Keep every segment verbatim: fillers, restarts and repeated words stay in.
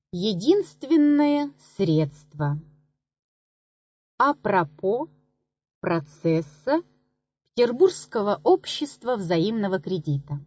Единственное средство. Апропо процесса Петербургского общества взаимного кредита.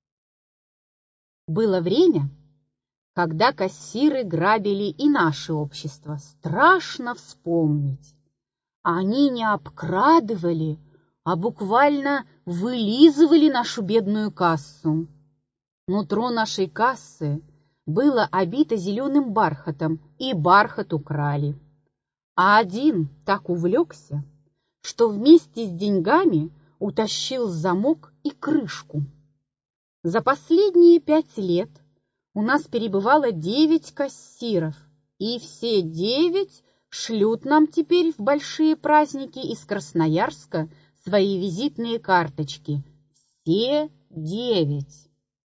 Было время, когда кассиры грабили и наше общество. Страшно вспомнить. Они не обкрадывали, а буквально вылизывали нашу бедную кассу. Нутро нашей кассы было обито зеленым бархатом, и бархат украли. А один так увлекся, что вместе с деньгами утащил замок и крышку. За последние пять лет у нас перебывало девять кассиров, и все девять шлют нам теперь в большие праздники из Красноярска свои визитные карточки. Все девять.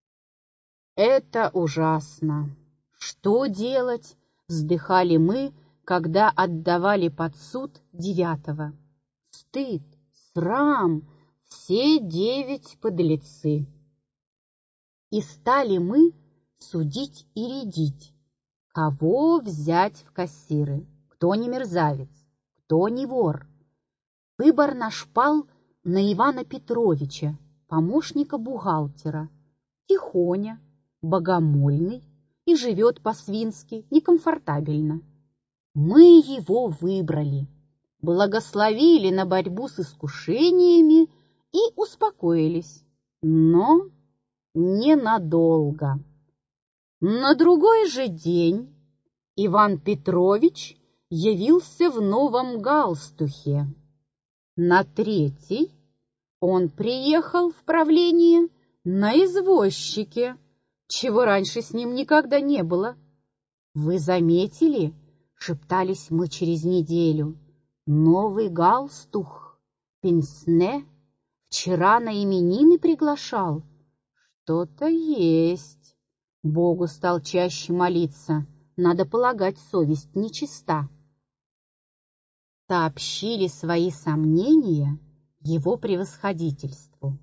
Это ужасно. Что делать? Вздыхали мы, когда отдавали под суд девятого. Стыд, срам, все девять подлецы. И стали мы судить и рядить, кого взять в кассиры, кто не мерзавец, кто не вор. Выбор наш пал на Ивана Петровича, помощника бухгалтера. Тихоня, богомольный и живет по-свински, некомфортабельно. Мы его выбрали, благословили на борьбу с искушениями и успокоились, но ненадолго. На другой же день Иван Петрович явился в новом галстухе. На третий он приехал в правление на извозчике, чего раньше с ним никогда не было. Вы заметили, шептались мы через неделю, новый галстух, пенсне, вчера на именины приглашал. Что-то есть. Богу стал чаще молиться, надо полагать, совесть нечиста. Сообщили свои сомнения его превосходительству.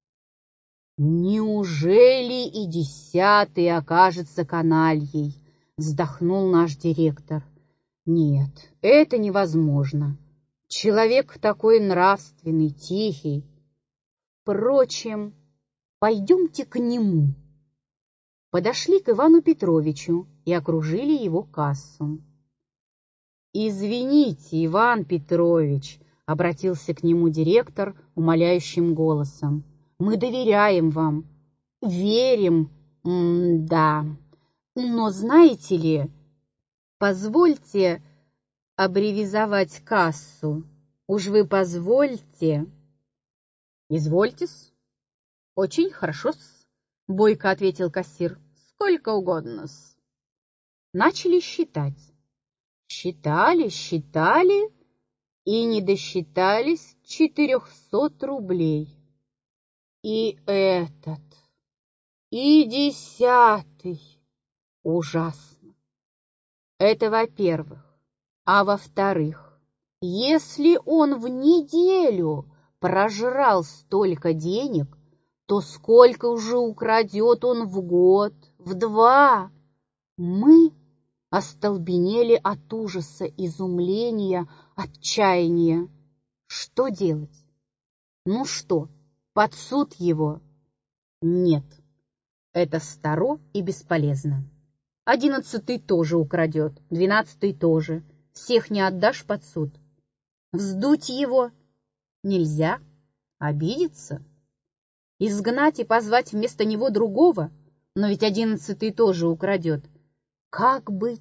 «Неужели и десятый окажется канальей?» — вздохнул наш директор. «Нет, это невозможно. Человек такой нравственный, тихий. Впрочем, пойдемте к нему». Подошли к Ивану Петровичу и окружили его кассу. «Извините, Иван Петрович», — обратился к нему директор умоляющим голосом, — «мы доверяем вам, верим, м-да, но знаете ли, позвольте аббревизовать кассу, уж вы позвольте». «Извольте-с, очень хорошо-с», — бойко ответил кассир, — «сколько угодно-с». Начали считать. Считали, считали и не досчитались четырехсот рублей. И этот, и десятый. Ужасно. Это во-первых. А во-вторых, если он в неделю прожрал столько денег, то сколько уже украдет он в год, в два? Мы остолбенели от ужаса, изумления, отчаяния. Что делать? Ну что, под суд его? Нет, это старо и бесполезно. Одиннадцатый тоже украдет, двенадцатый тоже. Всех не отдашь под суд. Вздуть его нельзя, обидеться. Изгнать и позвать вместо него другого, но ведь одиннадцатый тоже украдет. Как быть?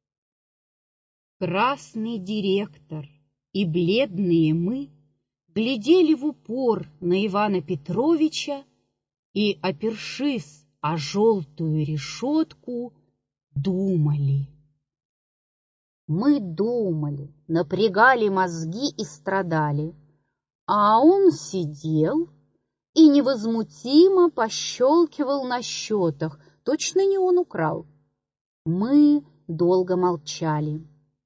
Красный директор и бледные мы глядели в упор на Ивана Петровича и, опершись о желтую решетку, думали. Мы думали, напрягали мозги и страдали, а он сидел и невозмутимо пощелкивал на счетах, точно не он украл. Мы долго молчали.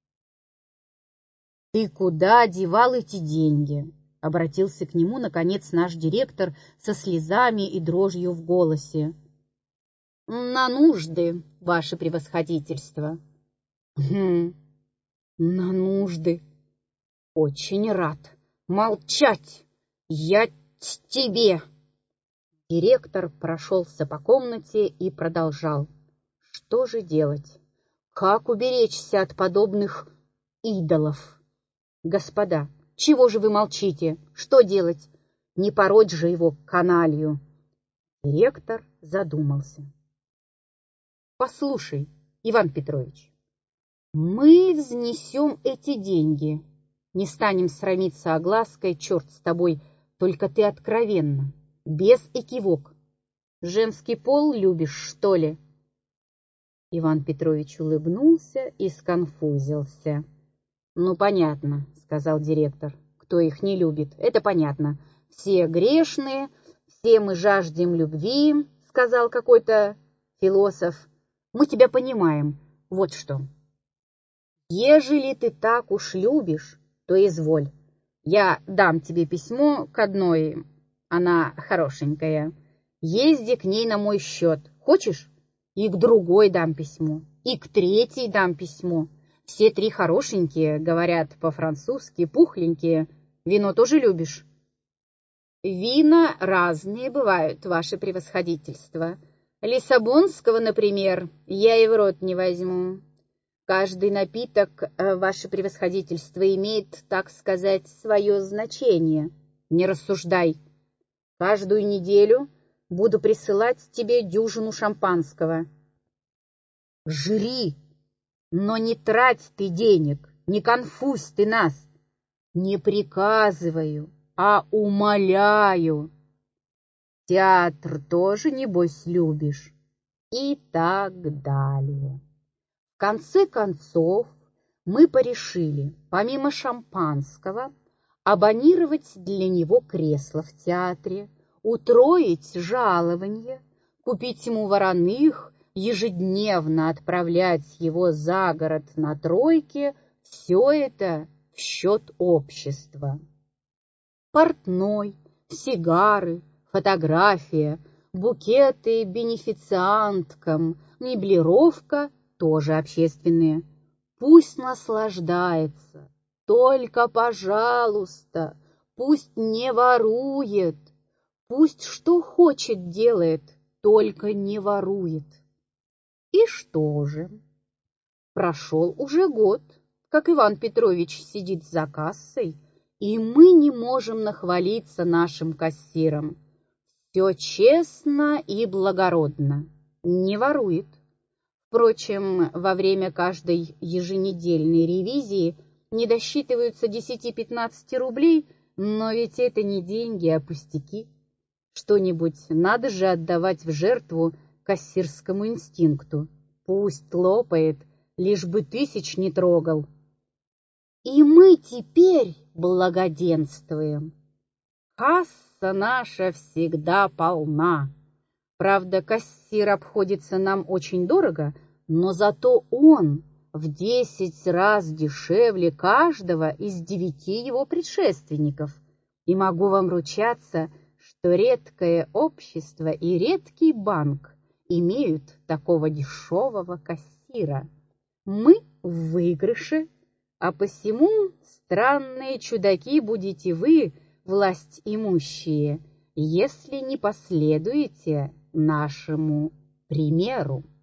«Ты куда девал эти деньги?» — обратился к нему, наконец, наш директор со слезами и дрожью в голосе. На нужды, ваше превосходительство. Хм, на нужды. Очень рад. Молчать! Я тебе! Директор прошелся по комнате и продолжал. Что же делать? Как уберечься от подобных идолов? Господа, чего же вы молчите? Что делать? Не пороть же его каналью. Директор задумался. Послушай, Иван Петрович, мы взнесем эти деньги. Не станем срамиться оглаской, черт с тобой, только ты откровенно, без экивок. Женский пол любишь, что ли? Иван Петрович улыбнулся и сконфузился. Ну, понятно, сказал директор, кто их не любит, это понятно. Все грешные, все мы жаждем любви, сказал какой-то философ. Мы тебя понимаем. Вот что. Ежели ты так уж любишь, то изволь. Я дам тебе письмо к одной, она хорошенькая. Езди к ней на мой счет. Хочешь? И к другой дам письмо, и к третьей дам письмо. Все три хорошенькие, говорят по-французски, пухленькие. Вино тоже любишь? Вина разные бывают, ваше превосходительство. Лиссабонского, например, я и в рот не возьму. Каждый напиток, ваше превосходительство, имеет, так сказать, свое значение. Не рассуждай. Каждую неделю буду присылать тебе дюжину шампанского. Жри, но не трать ты денег, не конфузь ты нас. Не приказываю, а умоляю. Театр тоже, небось, любишь? И так далее. В конце концов, мы порешили, помимо шампанского, абонировать для него кресло в театре, утроить жалование, купить ему вороных, ежедневно отправлять его за город на тройке, все это в счет общества. Портной, сигары, фотография, букеты бенефицианткам, меблировка тоже общественные. Пусть наслаждается, только, пожалуйста, пусть не ворует, пусть что хочет делает, только не ворует. И что же? Прошел уже год, как Иван Петрович сидит за кассой, и мы не можем нахвалиться нашим кассиром. Все честно и благородно, не ворует. Впрочем, во время каждой еженедельной ревизии не досчитываются десяти-пятнадцати рублей, но ведь это не деньги, а пустяки. Что-нибудь надо же отдавать в жертву кассирскому инстинкту. Пусть лопает, лишь бы тысяч не трогал. И мы теперь благоденствуем. Касса наша всегда полна. Правда, кассир обходится нам очень дорого, но зато он в десять раз дешевле каждого из девяти его предшественников. И могу вам ручаться, что редкое общество и редкий банк имеют такого дешевого кассира. Мы в выигрыше, а посему странные чудаки будете вы, власть имущие, если не последуете нашему примеру.